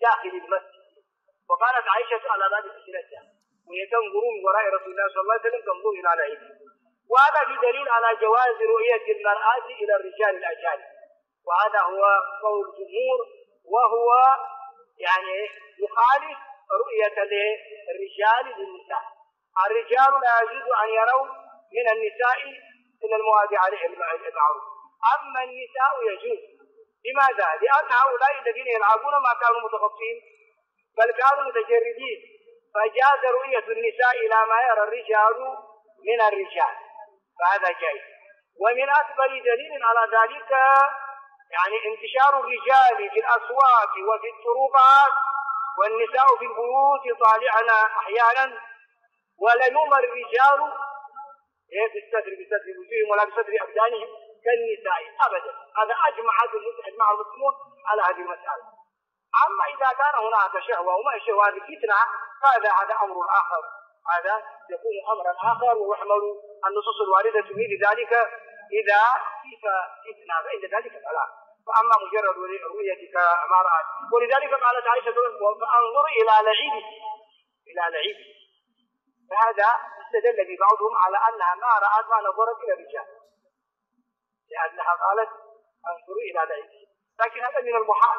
داخل المسجد. وقالت عائشة على ذلك سنتها وهي تنظر من وراء رسول الله صلى الله عليه وسلم تنظر إلى العيد. وهذا في دليل على جواز رؤية المرأة إلى الرجال الأجانب، وهذا هو قول الجمهور، وهو يعني يخالف رؤية الرجال للنساء. الرجال لا يجوز أن يروا من النساء إلى المواد عليه المعروف، أما النساء يجوز. لماذا؟ لأن هؤلاء الذين يلعبون ما كانوا متخصصين بل كانوا متجردين، فجاز رؤية النساء إلى ما يرى الرجال من الرجال، فهذا جائز. ومن أكبر دليل على ذلك يعني انتشار الرجال في الأسواق وفي الطرقات والنساء في البيوت طالعن أحيانا، ولا يؤمر الرجال بستر وجوههم ولا بستر أبدانهم كالنساء أبدا. هذا أجمع المسلمون على هذه المسألة. أما إذا كان هناك شهوة وما الشهوة هذه فتنة هذا أمر آخر، هذا يكون أمرا آخر ويحمل النصوص الواردة في ذلك إذا كيف فتنة فإن ذلك فلا. فأما مجرد رؤيتك ما رأت، ولذلك قالت عائشة فأنظر إلى لعيب. فهذا استدل ببعضهم على أنها ما رأت ما نظرت إلى الرجال، لأنها قالت أنظر إلى لعيب، لكن هذا من المحال.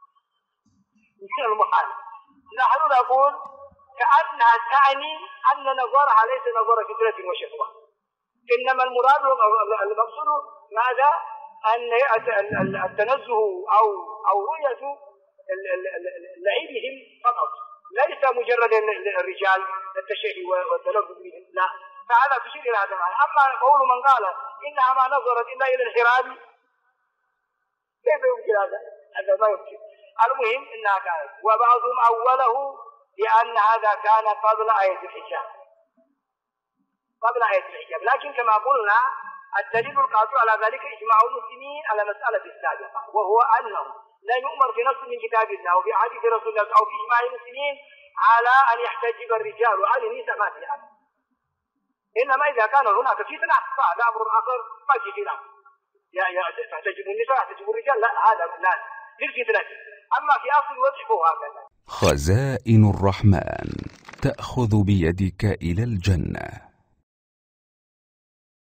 نحن نقول كأنها تعني أن نظرها ليس نظر فتنة وشهوة، إنما المراد المقصود ماذا؟ أن التنزه أو رؤية لعبهم فقط، ليس مجرد الرجال التشهي والتلذذ بهم، لا. فهذا تشير إلى هذا المعنى. أما قول من قال إنها ما نظرت إلا إلى الحراب كيف يمكن هذا ما يمكن. المهم إنها كانت، وبعضهم أوله لأن هذا كان قبل آية الحجاب، لكن كما قلنا الدليل القاطع على ذلك إجماع المسلمين على مسألة السابقة، وهو أنه لا يؤمر في نص من كتاب الله وفي حديث رسول الله أو في إجماع المسلمين على أن يحتجب الرجال وعن النساء ما في هذا. إنما إذا كان هناك فتنة فهذا أمر آخر ما في خلاف، تحتجب النساء تحتجب الرجال، لا هذا لا للفتنة. أما في أصل الوضع فهو هكذا. خزائن الرحمن تأخذ بيدك إلى الجنة.